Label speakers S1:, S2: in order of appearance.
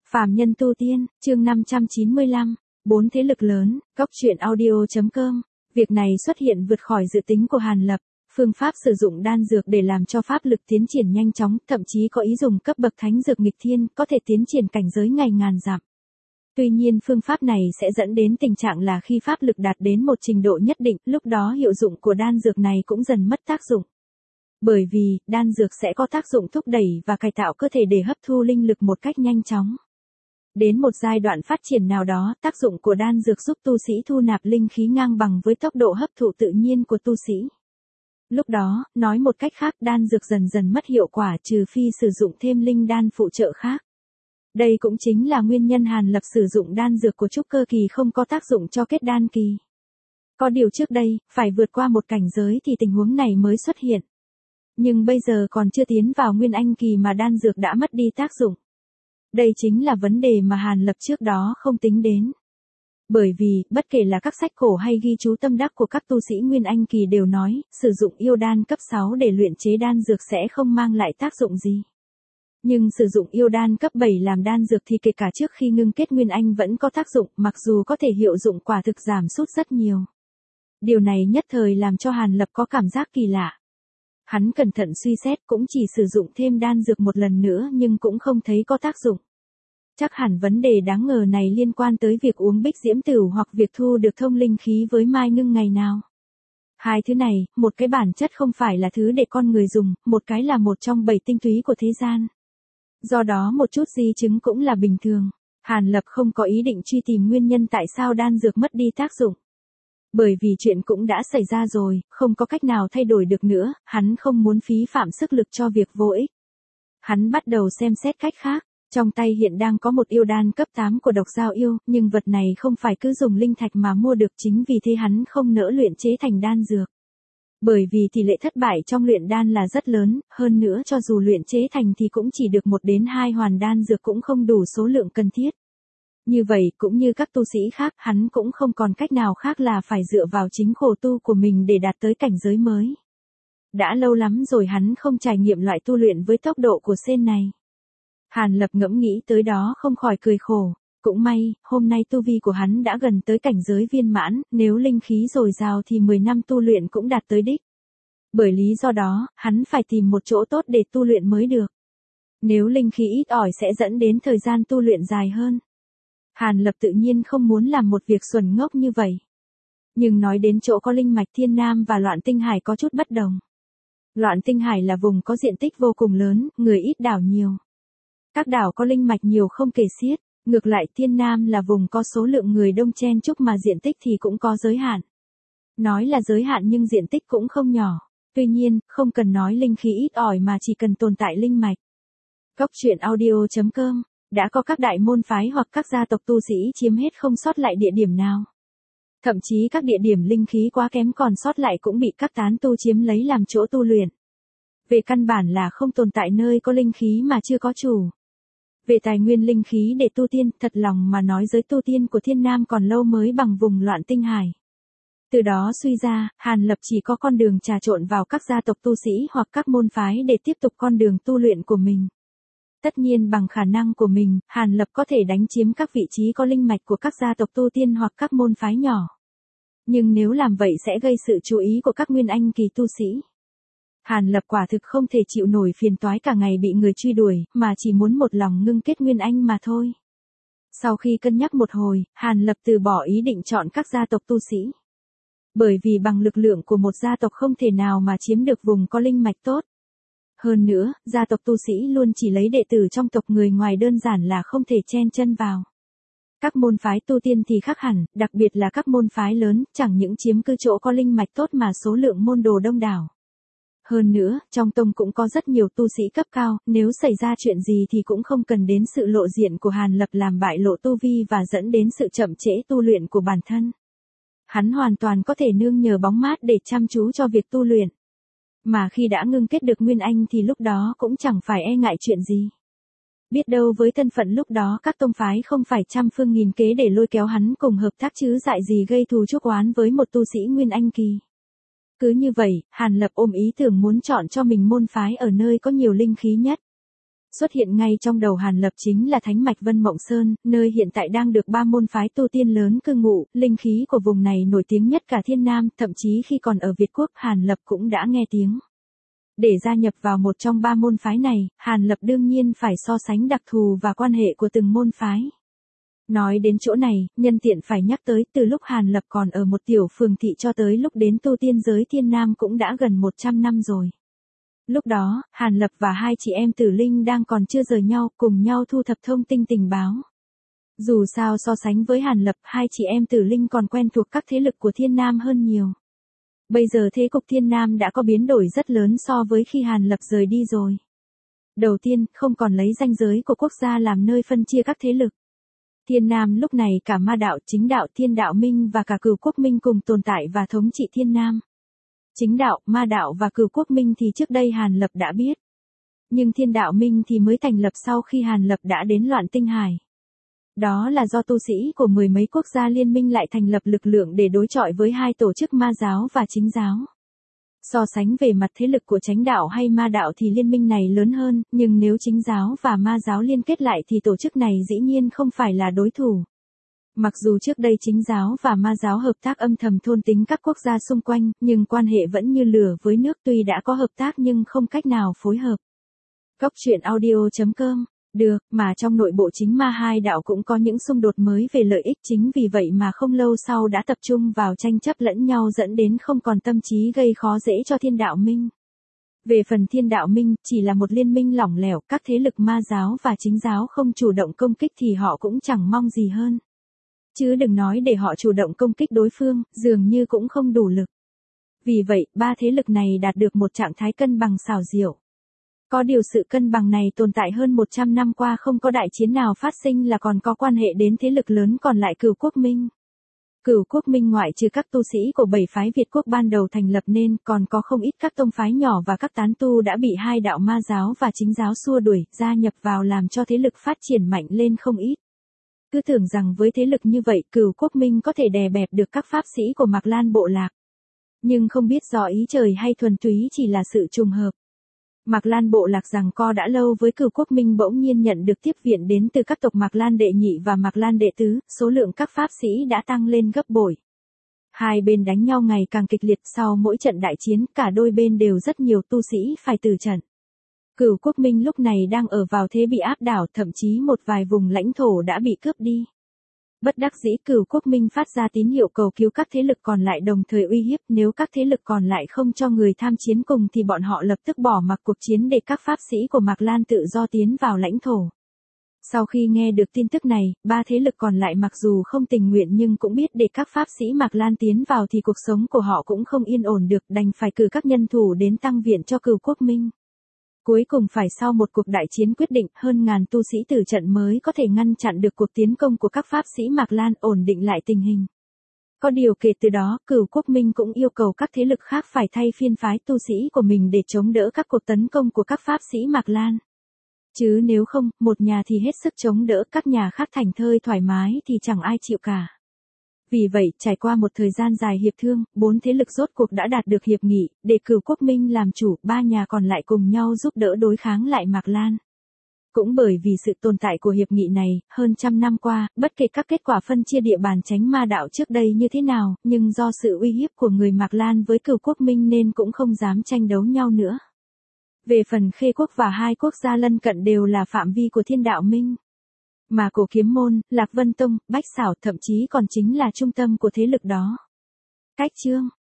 S1: Phàm nhân tu tiên, chương 595, bốn thế lực lớn, góc truyện audio.com. Việc này xuất hiện vượt khỏi dự tính của Hàn Lập, phương pháp sử dụng đan dược để làm cho pháp lực tiến triển nhanh chóng, thậm chí có ý dùng cấp bậc thánh dược nghịch thiên, có thể tiến triển cảnh giới ngày ngàn dặm. Tuy nhiên phương pháp này sẽ dẫn đến tình trạng là khi pháp lực đạt đến một trình độ nhất định, lúc đó hiệu dụng của đan dược này cũng dần mất tác dụng. Bởi vì, đan dược sẽ có tác dụng thúc đẩy và cải tạo cơ thể để hấp thu linh lực một cách nhanh chóng. Đến một giai đoạn phát triển nào đó, tác dụng của đan dược giúp tu sĩ thu nạp linh khí ngang bằng với tốc độ hấp thụ tự nhiên của tu sĩ. Lúc đó, nói một cách khác, đan dược dần dần mất hiệu quả trừ phi sử dụng thêm linh đan phụ trợ khác. Đây cũng chính là nguyên nhân Hàn Lập sử dụng đan dược của trúc cơ kỳ không có tác dụng cho kết đan kỳ. Có điều trước đây, phải vượt qua một cảnh giới thì tình huống này mới xuất hiện. Nhưng bây giờ còn chưa tiến vào nguyên anh kỳ mà đan dược đã mất đi tác dụng. Đây chính là vấn đề mà Hàn Lập trước đó không tính đến. Bởi vì, bất kể là các sách cổ hay ghi chú tâm đắc của các tu sĩ nguyên anh kỳ đều nói, sử dụng yêu đan cấp 6 để luyện chế đan dược sẽ không mang lại tác dụng gì. Nhưng sử dụng yêu đan cấp 7 làm đan dược thì kể cả trước khi ngưng kết nguyên anh vẫn có tác dụng, mặc dù có thể hiệu dụng quả thực giảm sút rất nhiều. Điều này nhất thời làm cho Hàn Lập có cảm giác kỳ lạ. Hắn cẩn thận suy xét cũng chỉ sử dụng thêm đan dược một lần nữa nhưng cũng không thấy có tác dụng. Chắc hẳn vấn đề đáng ngờ này liên quan tới việc uống bích diễm tửu hoặc việc thu được thông linh khí với mai ngưng ngày nào. Hai thứ này, một cái bản chất không phải là thứ để con người dùng, một cái là một trong 7 tinh túy của thế gian. Do đó một chút di chứng cũng là bình thường. Hàn Lập không có ý định truy tìm nguyên nhân tại sao đan dược mất đi tác dụng. Bởi vì chuyện cũng đã xảy ra rồi, không có cách nào thay đổi được nữa, hắn không muốn phí phạm sức lực cho việc vô ích. Hắn bắt đầu xem xét cách khác, trong tay hiện đang có một yêu đan cấp 8 của độc giao yêu, nhưng vật này không phải cứ dùng linh thạch mà mua được, chính vì thế hắn không nỡ luyện chế thành đan dược. Bởi vì tỷ lệ thất bại trong luyện đan là rất lớn, hơn nữa cho dù luyện chế thành thì cũng chỉ được 1 đến 2 hoàn đan dược cũng không đủ số lượng cần thiết. Như vậy, cũng như các tu sĩ khác, hắn cũng không còn cách nào khác là phải dựa vào chính khổ tu của mình để đạt tới cảnh giới mới. Đã lâu lắm rồi hắn không trải nghiệm loại tu luyện với tốc độ của sen này. Hàn Lập ngẫm nghĩ tới đó không khỏi cười khổ. Cũng may, hôm nay tu vi của hắn đã gần tới cảnh giới viên mãn, nếu linh khí dồi dào thì 10 năm tu luyện cũng đạt tới đích. Bởi lý do đó, hắn phải tìm một chỗ tốt để tu luyện mới được. Nếu linh khí ít ỏi sẽ dẫn đến thời gian tu luyện dài hơn. Hàn Lập tự nhiên không muốn làm một việc xuẩn ngốc như vậy. Nhưng nói đến chỗ có linh mạch Thiên Nam và Loạn Tinh Hải có chút bất đồng. Loạn Tinh Hải là vùng có diện tích vô cùng lớn, người ít đảo nhiều. Các đảo có linh mạch nhiều không kể xiết, ngược lại Thiên Nam là vùng có số lượng người đông chen chúc mà diện tích thì cũng có giới hạn. Nói là giới hạn nhưng diện tích cũng không nhỏ. Tuy nhiên, không cần nói linh khí ít ỏi mà chỉ cần tồn tại linh mạch. Góc truyện audio.com. Đã có các đại môn phái hoặc các gia tộc tu sĩ chiếm hết không sót lại địa điểm nào. Thậm chí các địa điểm linh khí quá kém còn sót lại cũng bị các tán tu chiếm lấy làm chỗ tu luyện. Về căn bản là không tồn tại nơi có linh khí mà chưa có chủ. Về tài nguyên linh khí để tu tiên, thật lòng mà nói giới tu tiên của Thiên Nam còn lâu mới bằng vùng Loạn Tinh Hải. Từ đó suy ra, Hàn Lập chỉ có con đường trà trộn vào các gia tộc tu sĩ hoặc các môn phái để tiếp tục con đường tu luyện của mình. Tất nhiên bằng khả năng của mình, Hàn Lập có thể đánh chiếm các vị trí có linh mạch của các gia tộc tu tiên hoặc các môn phái nhỏ. Nhưng nếu làm vậy sẽ gây sự chú ý của các nguyên anh kỳ tu sĩ. Hàn Lập quả thực không thể chịu nổi phiền toái cả ngày bị người truy đuổi, mà chỉ muốn một lòng ngưng kết nguyên anh mà thôi. Sau khi cân nhắc một hồi, Hàn Lập từ bỏ ý định chọn các gia tộc tu sĩ. Bởi vì bằng lực lượng của một gia tộc không thể nào mà chiếm được vùng có linh mạch tốt. Hơn nữa, gia tộc tu sĩ luôn chỉ lấy đệ tử trong tộc, người ngoài đơn giản là không thể chen chân vào. Các môn phái tu tiên thì khác hẳn, đặc biệt là các môn phái lớn, chẳng những chiếm cứ chỗ có linh mạch tốt mà số lượng môn đồ đông đảo. Hơn nữa, trong tông cũng có rất nhiều tu sĩ cấp cao, nếu xảy ra chuyện gì thì cũng không cần đến sự lộ diện của Hàn Lập làm bại lộ tu vi và dẫn đến sự chậm trễ tu luyện của bản thân. Hắn hoàn toàn có thể nương nhờ bóng mát để chăm chú cho việc tu luyện. Mà khi đã ngưng kết được nguyên anh thì lúc đó cũng chẳng phải e ngại chuyện gì. Biết đâu với thân phận lúc đó các tông phái không phải trăm phương nghìn kế để lôi kéo hắn cùng hợp tác chứ dại gì gây thù chuốc oán với một tu sĩ nguyên anh kỳ. Cứ như vậy, Hàn Lập ôm ý tưởng muốn chọn cho mình môn phái ở nơi có nhiều linh khí nhất. Xuất hiện ngay trong đầu Hàn Lập chính là thánh mạch Vân Mộng Sơn, nơi hiện tại đang được ba môn phái tu tiên lớn cư ngụ, linh khí của vùng này nổi tiếng nhất cả Thiên Nam, thậm chí khi còn ở Việt Quốc Hàn Lập cũng đã nghe tiếng. Để gia nhập vào một trong ba môn phái này, Hàn Lập đương nhiên phải so sánh đặc thù và quan hệ của từng môn phái. Nói đến chỗ này, nhân tiện phải nhắc tới từ lúc Hàn Lập còn ở một tiểu phường thị cho tới lúc đến tu tiên giới Thiên Nam cũng đã gần 100 năm rồi. Lúc đó, Hàn Lập và hai chị em Tử Linh đang còn chưa rời nhau, cùng nhau thu thập thông tin tình báo. Dù sao so sánh với Hàn Lập, hai chị em Tử Linh còn quen thuộc các thế lực của Thiên Nam hơn nhiều. Bây giờ thế cục Thiên Nam đã có biến đổi rất lớn so với khi Hàn Lập rời đi rồi. Đầu tiên, không còn lấy ranh giới của quốc gia làm nơi phân chia các thế lực. Thiên Nam lúc này cả ma đạo, chính đạo, thiên đạo minh và cả cửu quốc minh cùng tồn tại và thống trị Thiên Nam. Chính đạo, ma đạo và cửu quốc minh thì trước đây Hàn Lập đã biết. Nhưng thiên đạo minh thì mới thành lập sau khi Hàn Lập đã đến Loạn Tinh Hải. Đó là do tu sĩ của mười mấy quốc gia liên minh lại thành lập lực lượng để đối chọi với hai tổ chức ma giáo và chính giáo. So sánh về mặt thế lực của chánh đạo hay ma đạo thì liên minh này lớn hơn, nhưng nếu chính giáo và ma giáo liên kết lại thì tổ chức này dĩ nhiên không phải là đối thủ. Mặc dù trước đây chính giáo và ma giáo hợp tác âm thầm thôn tính các quốc gia xung quanh, nhưng quan hệ vẫn như lửa với nước, tuy đã có hợp tác nhưng không cách nào phối hợp. Góc truyện audio.com. Được, mà trong nội bộ chính ma hai đạo cũng có những xung đột mới về lợi ích, chính vì vậy mà không lâu sau đã tập trung vào tranh chấp lẫn nhau dẫn đến không còn tâm trí gây khó dễ cho thiên đạo minh. Về phần thiên đạo minh, chỉ là một liên minh lỏng lẻo, các thế lực ma giáo và chính giáo không chủ động công kích thì họ cũng chẳng mong gì hơn. Chứ đừng nói để họ chủ động công kích đối phương, dường như cũng không đủ lực. Vì vậy, ba thế lực này đạt được một trạng thái cân bằng xảo diệu. Có điều sự cân bằng này tồn tại hơn 100 năm qua không có đại chiến nào phát sinh là còn có quan hệ đến thế lực lớn còn lại cửu quốc minh. Cửu quốc minh ngoại trừ các tu sĩ của bảy phái Việt quốc ban đầu thành lập nên còn có không ít các tông phái nhỏ và các tán tu đã bị hai đạo ma giáo và chính giáo xua đuổi, gia nhập vào làm cho thế lực phát triển mạnh lên không ít. Cứ tưởng rằng với thế lực như vậy cửu quốc minh có thể đè bẹp được các pháp sĩ của Mạc Lan bộ lạc. Nhưng không biết do ý trời hay thuần túy chỉ là sự trùng hợp. Mạc Lan bộ lạc giằng co đã lâu với cửu quốc minh bỗng nhiên nhận được tiếp viện đến từ các tộc Mạc Lan đệ nhị và Mạc Lan đệ tứ, số lượng các pháp sĩ đã tăng lên gấp bội. Hai bên đánh nhau ngày càng kịch liệt, sau mỗi trận đại chiến cả đôi bên đều rất nhiều tu sĩ phải từ trận. Cửu quốc minh lúc này đang ở vào thế bị áp đảo, thậm chí một vài vùng lãnh thổ đã bị cướp đi. Bất đắc dĩ cửu quốc minh phát ra tín hiệu cầu cứu các thế lực còn lại, đồng thời uy hiếp nếu các thế lực còn lại không cho người tham chiến cùng thì bọn họ lập tức bỏ mặc cuộc chiến để các pháp sĩ của Mạc Lan tự do tiến vào lãnh thổ. Sau khi nghe được tin tức này, ba thế lực còn lại mặc dù không tình nguyện nhưng cũng biết để các pháp sĩ Mạc Lan tiến vào thì cuộc sống của họ cũng không yên ổn được, đành phải cử các nhân thủ đến tăng viện cho cửu quốc minh. Cuối cùng phải sau một cuộc đại chiến quyết định, hơn ngàn tu sĩ tử trận mới có thể ngăn chặn được cuộc tiến công của các pháp sĩ Mạc Lan, ổn định lại tình hình. Có điều kể từ đó, cửu quốc minh cũng yêu cầu các thế lực khác phải thay phiên phái tu sĩ của mình để chống đỡ các cuộc tấn công của các pháp sĩ Mạc Lan. Chứ nếu không, một nhà thì hết sức chống đỡ, các nhà khác thành thơi thoải mái thì chẳng ai chịu cả. Vì vậy, trải qua một thời gian dài hiệp thương, bốn thế lực rốt cuộc đã đạt được hiệp nghị, để cửu quốc minh làm chủ, ba nhà còn lại cùng nhau giúp đỡ đối kháng lại Mạc Lan. Cũng bởi vì sự tồn tại của hiệp nghị này, hơn trăm năm qua, bất kể các kết quả phân chia địa bàn chánh ma đạo trước đây như thế nào, nhưng do sự uy hiếp của người Mạc Lan với cửu quốc minh nên cũng không dám tranh đấu nhau nữa. Về phần Khê quốc và hai quốc gia lân cận đều là phạm vi của thiên đạo minh. Mà Cổ Kiếm Môn, Lạc Vân Tông, Bách Xảo thậm chí còn chính là trung tâm của thế lực đó. Cách chương